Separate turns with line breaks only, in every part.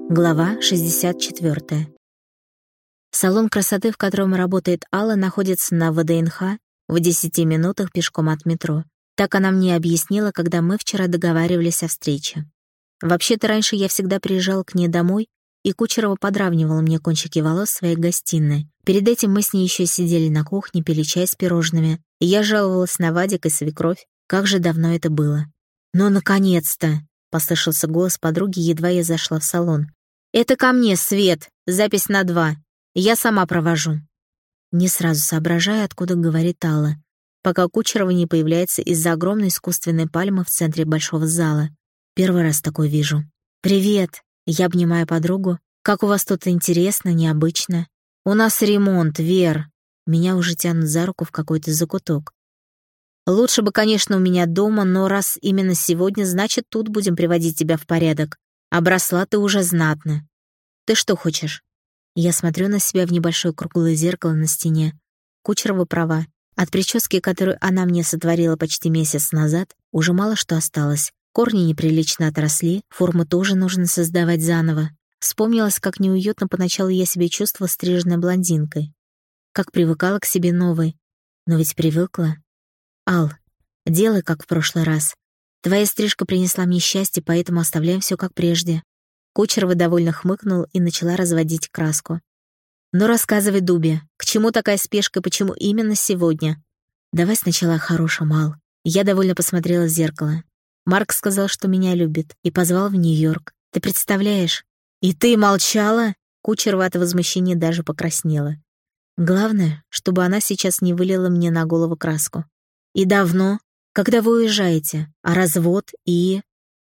Глава 64. Салон красоты, в котором работает Алла, находится на ВДНХ в 10 минутах пешком от метро. Так она мне объяснила, когда мы вчера договаривались о встрече. Вообще-то раньше я всегда приезжала к ней домой, и Кучерова подравнивала мне кончики волос в своей гостиной. Перед этим мы с ней еще сидели на кухне, пили чай с пирожными, и я жаловалась на Вадика и свекровь. Как же давно это было. «Ну, наконец-то!» — послышался голос подруги, едва я зашла в салон. «Это ко мне, Свет, запись на 2. Я сама провожу». Не сразу соображаю, откуда говорит Алла, пока Кучерова не появляется из-за огромной искусственной пальмы в центре большого зала. Первый раз такой вижу. «Привет!» — я обнимаю подругу. «Как у вас тут интересно, необычно?» «У нас ремонт, Вер!» Меня уже тянут за руку в какой-то закуток. «Лучше бы, конечно, у меня дома, но раз именно сегодня, значит, тут будем приводить тебя в порядок. Обросла ты уже знатно. Ты что хочешь?» Я смотрю на себя в небольшое круглое зеркало на стене. Кучерова права. От прически, которую она мне сотворила почти месяц назад, уже мало что осталось. Корни неприлично отросли, форму тоже нужно создавать заново. Вспомнилось, как неуютно поначалу я себя чувствовала стриженной блондинкой. Как привыкала к себе новой. Но ведь привыкла. «Ал, делай, как в прошлый раз. Твоя стрижка принесла мне счастье, поэтому оставляем все как прежде». Кучерова довольно хмыкнул и начала разводить краску. «Ну рассказывай, Дубе, к чему такая спешка и почему именно сегодня?» «Давай сначала о хорошем, Ал». Я довольно посмотрела в зеркало. Марк сказал, что меня любит, и позвал в Нью-Йорк. Ты представляешь? «И ты молчала?» Кучерова от возмущения даже покраснела. Главное, чтобы она сейчас не вылила мне на голову краску. «И давно? Когда вы уезжаете? А развод и...»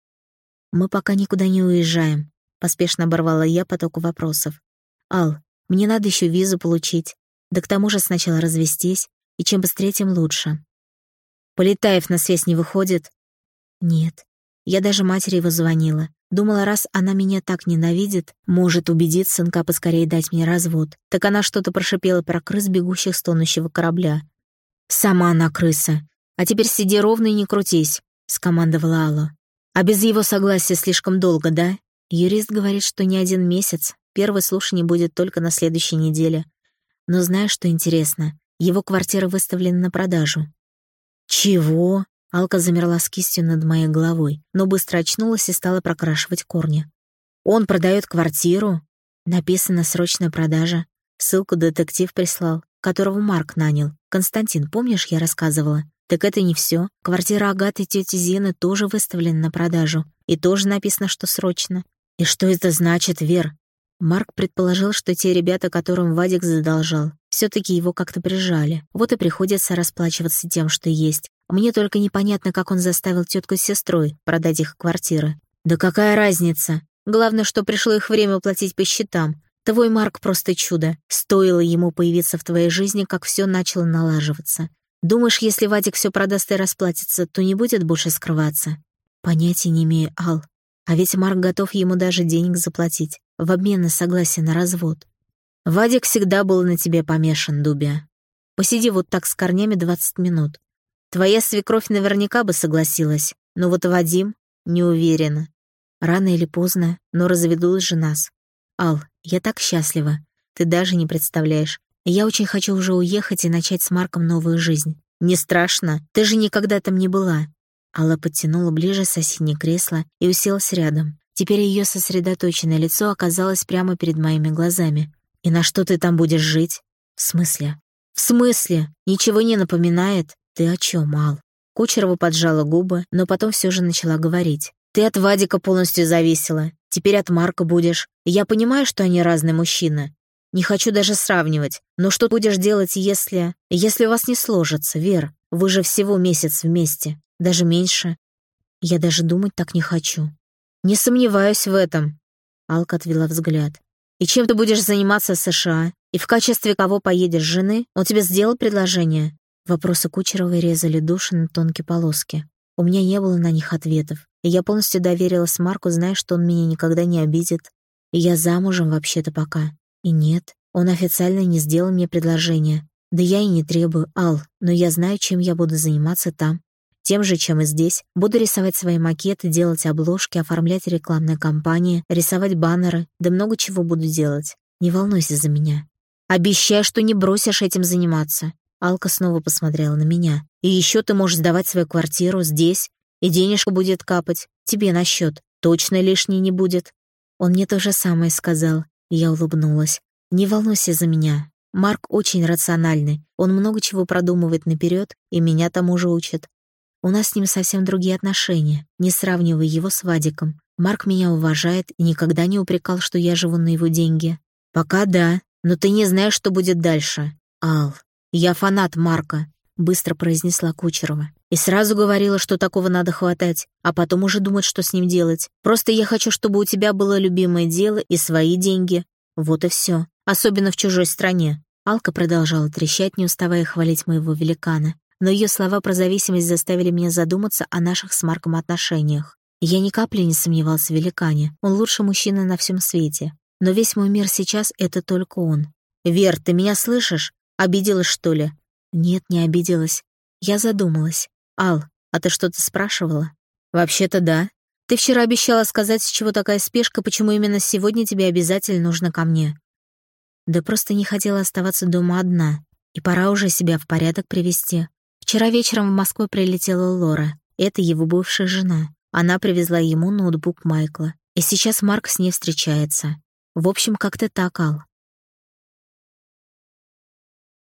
«Мы пока никуда не уезжаем», — поспешно оборвала я поток вопросов. «Ал, мне надо еще визу получить. Да к тому же сначала развестись, и чем быстрее, тем лучше». «Полетаев на связь не выходит?» «Нет. Я даже матери его звонила. Думала, раз она меня так ненавидит, может убедить сынка поскорее дать мне развод. Так она что-то прошипела про крыс, бегущих с тонущего корабля. «Сама она крыса. А теперь сиди ровно и не крутись», — скомандовала Алла. «А без его согласия слишком долго, да?» Юрист говорит, что не 1 месяц. Первое слушание будет только на следующей неделе. Но знаешь, что интересно? Его квартира выставлена на продажу. «Чего?» Алка замерла с кистью над моей головой, но быстро очнулась и стала прокрашивать корни. «Он продает квартиру?» Написано «срочная продажа». Ссылку детектив прислал, которого Марк нанял. Константин, помнишь, я рассказывала? Так это не все. Квартира Агаты и тети Зины тоже выставлена на продажу. И тоже написано, что срочно. И что это значит, Вер? Марк предположил, что те ребята, которым Вадик задолжал, все-таки его как-то прижали. Вот и приходится расплачиваться тем, что есть. Мне только непонятно, как он заставил тетку с сестрой продать их квартиры. Да какая разница? Главное, что пришло их время платить по счетам. Твой Марк просто чудо. Стоило ему появиться в твоей жизни, как все начало налаживаться. Думаешь, если Вадик все продаст и расплатится, то не будет больше скрываться? Понятия не имею, Ал. А ведь Марк готов ему даже денег заплатить в обмен на согласие на развод. Вадик всегда был на тебе помешан, Дубя. Посиди вот так с корнями 20 минут. Твоя свекровь наверняка бы согласилась, но вот Вадим не уверена. Рано или поздно, но разведут же нас. Ал, я так счастлива. Ты даже не представляешь. Я очень хочу уже уехать и начать с Марком новую жизнь. Не страшно? Ты же никогда там не была. Алла подтянула ближе соседнее кресло и уселась рядом. Теперь ее сосредоточенное лицо оказалось прямо перед моими глазами. «И на что ты там будешь жить?» «В смысле?» «В смысле? Ничего не напоминает?» «Ты о чем, Ал?» Кучерова поджала губы, но потом все же начала говорить. «Ты от Вадика полностью зависела. Теперь от Марка будешь. Я понимаю, что они разные мужчины. Не хочу даже сравнивать. Но что будешь делать, если у вас не сложится, Вер? Вы же всего месяц вместе. Даже меньше. Я даже думать так не хочу». «Не сомневаюсь в этом». Алка отвела взгляд. «И чем ты будешь заниматься в США? И в качестве кого поедешь, жены? Он тебе сделал предложение?» Вопросы Кучеровой резали душу на тонкие полоски. У меня не было на них ответов, и я полностью доверилась Марку, зная, что он меня никогда не обидит. И я замужем вообще-то пока. И нет, он официально не сделал мне предложение. Да я и не требую, Ал, но я знаю, чем я буду заниматься там. Тем же, чем и здесь. Буду рисовать свои макеты, делать обложки, оформлять рекламные кампании, рисовать баннеры, да много чего буду делать. Не волнуйся за меня. Обещай, что не бросишь этим заниматься. Алка снова посмотрела на меня. И еще ты можешь сдавать свою квартиру здесь, и денежка будет капать тебе на счет. Точно лишней не будет. Он мне то же самое сказал. Я улыбнулась. Не волнуйся за меня. Марк очень рациональный. Он много чего продумывает наперед, и меня тому же учит. У нас с ним совсем другие отношения, не сравнивай его с Вадиком. Марк меня уважает и никогда не упрекал, что я живу на его деньги. Пока да, но ты не знаешь, что будет дальше. Ал, я фанат Марка, быстро произнесла Кучерова. И сразу говорила, что такого надо хватать, а потом уже думать, что с ним делать. Просто я хочу, чтобы у тебя было любимое дело и свои деньги. Вот и все. Особенно в чужой стране. Алка продолжала трещать, не уставая хвалить моего великана. Но ее слова про зависимость заставили меня задуматься о наших с Марком отношениях. Я ни капли не сомневался в великане. Он лучший мужчина на всем свете. Но весь мой мир сейчас — это только он. «Вер, ты меня слышишь? Обиделась, что ли?» «Нет, не обиделась. Я задумалась. Ал, а ты что-то спрашивала?» «Вообще-то да. Ты вчера обещала сказать, с чего такая спешка, почему именно сегодня тебе обязательно нужно ко мне». «Да просто не хотела оставаться дома одна. И пора уже себя в порядок привести. Вчера вечером в Москву прилетела Лора. Это его бывшая жена. Она привезла ему ноутбук Майкла. И сейчас Марк с ней встречается. В общем, как-то так, Ал.